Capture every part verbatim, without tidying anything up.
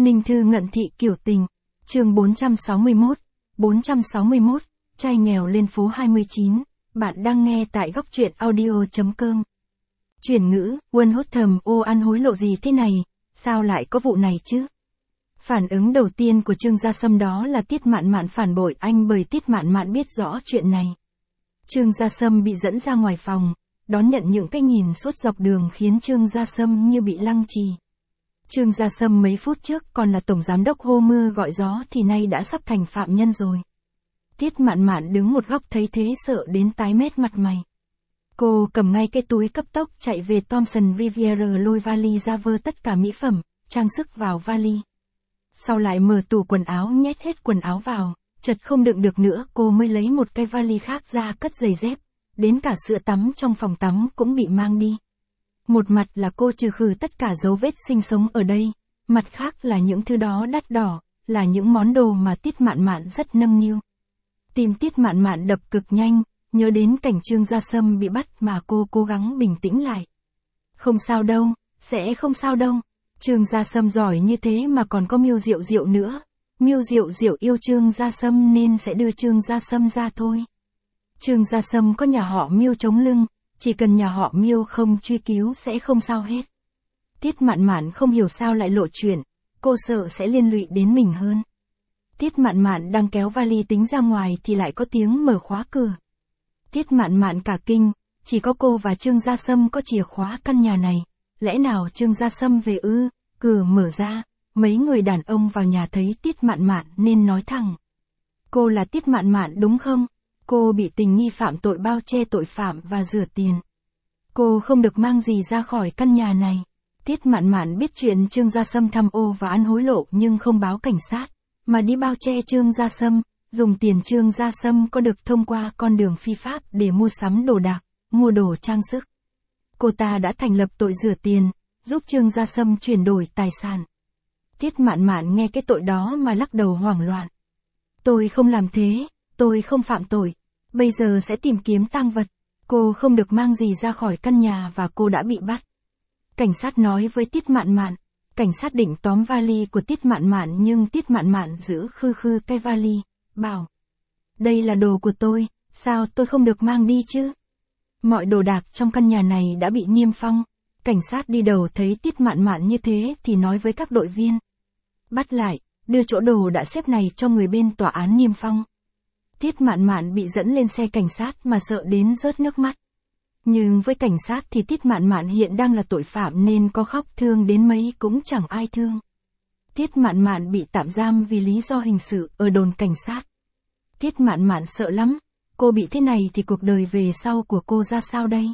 Ninh Thư ngận thị kiểu tình, chương bốn trăm sáu mươi mốt, bốn trăm sáu mươi mốt, trai nghèo lên phố hai mươi chín, bạn đang nghe tại góc truyện audio.com. Chuyển ngữ, Quân hốt thầm ô ăn hối lộ gì thế này, sao lại có vụ này chứ? Phản ứng đầu tiên của Trương Gia Sâm đó là Tiết Mạn Mạn phản bội anh bởi Tiết Mạn Mạn biết rõ chuyện này. Trương Gia Sâm bị dẫn ra ngoài phòng, đón nhận những cái nhìn suốt dọc đường khiến Trương Gia Sâm như bị lăng trì. Trương Gia Sâm mấy phút trước còn là tổng giám đốc hô mưa gọi gió thì nay đã sắp thành phạm nhân rồi. Tiết Mạn Mạn đứng một góc thấy thế sợ đến tái mét mặt mày. Cô cầm ngay cái túi cấp tốc chạy về Thomson Riviera lôi vali ra vơ tất cả mỹ phẩm, trang sức vào vali. Sau lại mở tủ quần áo nhét hết quần áo vào, chợt không đựng được nữa cô mới lấy một cái vali khác ra cất giày dép, đến cả sữa tắm trong phòng tắm cũng bị mang đi. Một mặt là cô trừ khử tất cả dấu vết sinh sống ở đây, mặt khác là những thứ đó đắt đỏ, là những món đồ mà Tiết Mạn Mạn rất nâng niu. Tim Tiết Mạn Mạn đập cực nhanh, nhớ đến cảnh Trương Gia Sâm bị bắt mà cô cố gắng bình tĩnh lại. Không sao đâu, sẽ không sao đâu. Trương Gia Sâm giỏi như thế mà còn có Miêu Diệu Diệu nữa. Miêu Diệu Diệu yêu Trương Gia Sâm nên sẽ đưa Trương Gia Sâm ra thôi. Trương Gia Sâm có nhà họ Miêu chống lưng, chỉ cần nhà họ Miêu không truy cứu sẽ không sao hết. Tiết Mạn Mạn không hiểu sao lại lộ chuyện, cô sợ sẽ liên lụy đến mình hơn. Tiết Mạn Mạn đang kéo vali tính ra ngoài thì lại có tiếng mở khóa cửa. Tiết Mạn Mạn cả kinh, chỉ có cô và Trương Gia Sâm có chìa khóa căn nhà này, lẽ nào Trương Gia Sâm về ư? Cửa mở ra, mấy người đàn ông vào nhà thấy Tiết Mạn Mạn nên nói thẳng. Cô là Tiết Mạn Mạn đúng không? Cô bị tình nghi phạm tội bao che tội phạm và rửa tiền. Cô không được mang gì ra khỏi căn nhà này. Tiết Mạn Mạn biết chuyện Trương Gia Sâm tham ô và ăn hối lộ nhưng không báo cảnh sát, mà đi bao che Trương Gia Sâm, dùng tiền Trương Gia Sâm có được thông qua con đường phi pháp để mua sắm đồ đạc, mua đồ trang sức. Cô ta đã thành lập tội rửa tiền, giúp Trương Gia Sâm chuyển đổi tài sản. Tiết Mạn Mạn nghe cái tội đó mà lắc đầu hoảng loạn. Tôi không làm thế, tôi không phạm tội, bây giờ sẽ tìm kiếm tang vật. Cô không được mang gì ra khỏi căn nhà và cô đã bị bắt. Cảnh sát nói với Tiết Mạn Mạn, cảnh sát định tóm vali của Tiết Mạn Mạn nhưng Tiết Mạn Mạn giữ khư khư cái vali, bảo. Đây là đồ của tôi, sao tôi không được mang đi chứ? Mọi đồ đạc trong căn nhà này đã bị niêm phong. Cảnh sát đi đầu thấy Tiết Mạn Mạn như thế thì nói với các đội viên. Bắt lại, đưa chỗ đồ đã xếp này cho người bên tòa án niêm phong. Tiết Mạn Mạn bị dẫn lên xe cảnh sát mà sợ đến rớt nước mắt. Nhưng với cảnh sát thì Tiết Mạn Mạn hiện đang là tội phạm nên có khóc thương đến mấy cũng chẳng ai thương. Tiết Mạn Mạn bị tạm giam vì lý do hình sự ở đồn cảnh sát. Tiết Mạn Mạn sợ lắm, cô bị thế này thì cuộc đời về sau của cô ra sao đây?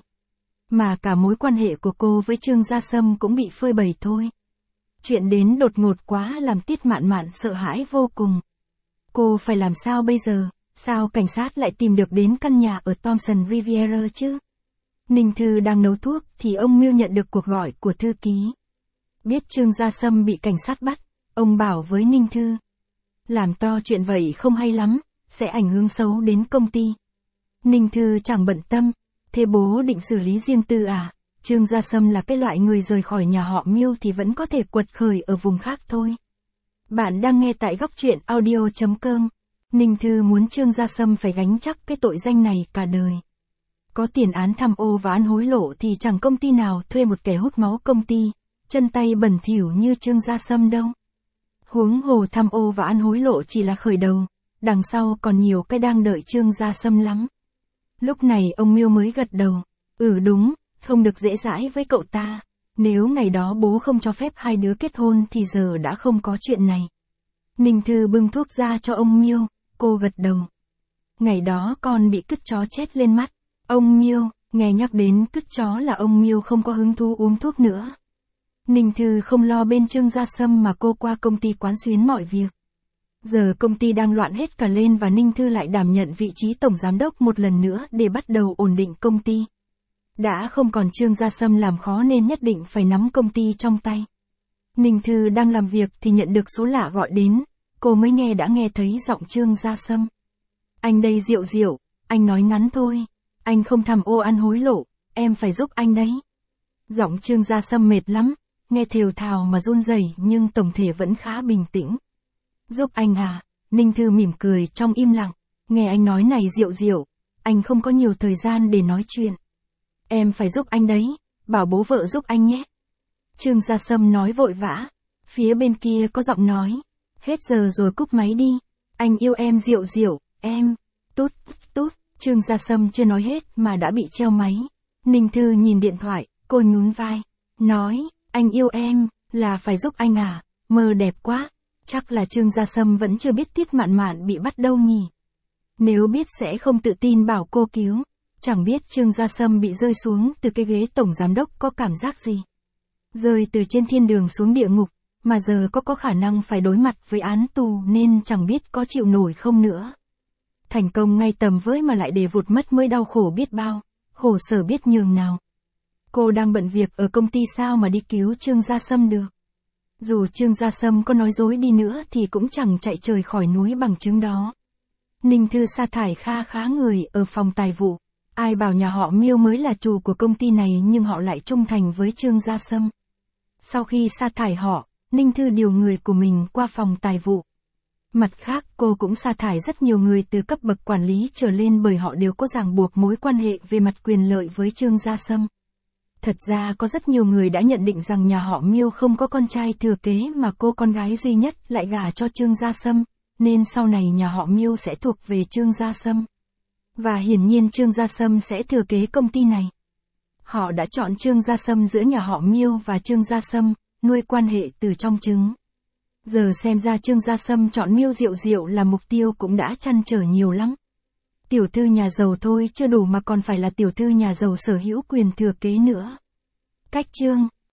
Mà cả mối quan hệ của cô với Trương Gia Sâm cũng bị phơi bày thôi. Chuyện đến đột ngột quá làm Tiết Mạn Mạn sợ hãi vô cùng. Cô phải làm sao bây giờ? Sao cảnh sát lại tìm được đến căn nhà ở Thomson Riviera chứ? Ninh Thư đang nấu thuốc thì ông Miêu nhận được cuộc gọi của thư ký. Biết Trương Gia Sâm bị cảnh sát bắt, ông bảo với Ninh Thư. Làm to chuyện vậy không hay lắm, sẽ ảnh hưởng xấu đến công ty. Ninh Thư chẳng bận tâm, thế bố định xử lý riêng tư à? Trương Gia Sâm là cái loại người rời khỏi nhà họ Miêu thì vẫn có thể quật khởi ở vùng khác thôi. Bạn đang nghe tại góc truyện audio.com. Ninh Thư muốn Trương Gia Sâm phải gánh chắc cái tội danh này cả đời. Có tiền án tham ô và ăn hối lộ thì chẳng công ty nào thuê một kẻ hút máu công ty, chân tay bẩn thỉu như Trương Gia Sâm đâu. Huống hồ tham ô và ăn hối lộ chỉ là khởi đầu, đằng sau còn nhiều cái đang đợi Trương Gia Sâm lắm. Lúc này ông Miêu mới gật đầu. Ừ đúng, không được dễ dãi với cậu ta. Nếu ngày đó bố không cho phép hai đứa kết hôn thì giờ đã không có chuyện này. Ninh Thư bưng thuốc ra cho ông Miêu, cô gật đầu. Ngày đó con bị cứt chó chết lên mắt. Ông Miêu, nghe nhắc đến cứt chó là ông Miêu không có hứng thú uống thuốc nữa. Ninh Thư không lo bên Trương Gia Sâm mà cô qua công ty quán xuyến mọi việc. Giờ công ty đang loạn hết cả lên và Ninh Thư lại đảm nhận vị trí tổng giám đốc một lần nữa để bắt đầu ổn định công ty. Đã không còn Trương Gia Sâm làm khó nên nhất định phải nắm công ty trong tay. Ninh Thư đang làm việc thì nhận được số lạ gọi đến, cô mới nghe đã nghe thấy giọng Trương Gia Sâm. Anh đây Diệu Diệu, anh nói ngắn thôi, anh không tham ô ăn hối lộ, em phải giúp anh đấy. Giọng Trương Gia Sâm mệt lắm, nghe thều thào mà run rẩy nhưng tổng thể vẫn khá bình tĩnh. Giúp anh à? Ninh Thư mỉm cười trong im lặng, nghe anh nói này Diệu Diệu, anh không có nhiều thời gian để nói chuyện. Em phải giúp anh đấy, bảo bố vợ giúp anh nhé. Trương Gia Sâm nói vội vã, phía bên kia có giọng nói, hết giờ rồi cúp máy đi, anh yêu em Diệu Diệu, em, tút, tút, Trương Gia Sâm chưa nói hết mà đã bị treo máy. Ninh Thư nhìn điện thoại, cô nhún vai, nói, anh yêu em, là phải giúp anh à, mơ đẹp quá, chắc là Trương Gia Sâm vẫn chưa biết Tiết Mạn Mạn bị bắt đâu nhỉ. Nếu biết sẽ không tự tin bảo cô cứu, chẳng biết Trương Gia Sâm bị rơi xuống từ cái ghế tổng giám đốc có cảm giác gì. Rơi từ trên thiên đường xuống địa ngục, mà giờ có có khả năng phải đối mặt với án tù nên chẳng biết có chịu nổi không nữa. Thành công ngay tầm với mà lại để vụt mất mới đau khổ biết bao, khổ sở biết nhường nào. Cô đang bận việc ở công ty sao mà đi cứu Trương Gia Sâm được. Dù Trương Gia Sâm có nói dối đi nữa thì cũng chẳng chạy trời khỏi núi bằng chứng đó. Ninh Thư sa thải kha khá người ở phòng tài vụ. Ai bảo nhà họ Miêu mới là chủ của công ty này nhưng họ lại trung thành với Trương Gia Sâm. Sau khi sa thải họ, Ninh Thư điều người của mình qua phòng tài vụ. Mặt khác cô cũng sa thải rất nhiều người từ cấp bậc quản lý trở lên bởi họ đều có ràng buộc mối quan hệ về mặt quyền lợi với Trương Gia Sâm. Thật ra có rất nhiều người đã nhận định rằng nhà họ Miêu không có con trai thừa kế mà cô con gái duy nhất lại gả cho Trương Gia Sâm, nên sau này nhà họ Miêu sẽ thuộc về Trương Gia Sâm. Và hiển nhiên Trương Gia Sâm sẽ thừa kế công ty này. Họ đã chọn Trương Gia Sâm giữa nhà họ Miêu và Trương Gia Sâm, nuôi quan hệ từ trong trứng. Giờ xem ra Trương Gia Sâm chọn Miêu Diệu Diệu là mục tiêu cũng đã trăn trở nhiều lắm. Tiểu thư nhà giàu thôi chưa đủ mà còn phải là tiểu thư nhà giàu sở hữu quyền thừa kế nữa. Cách chương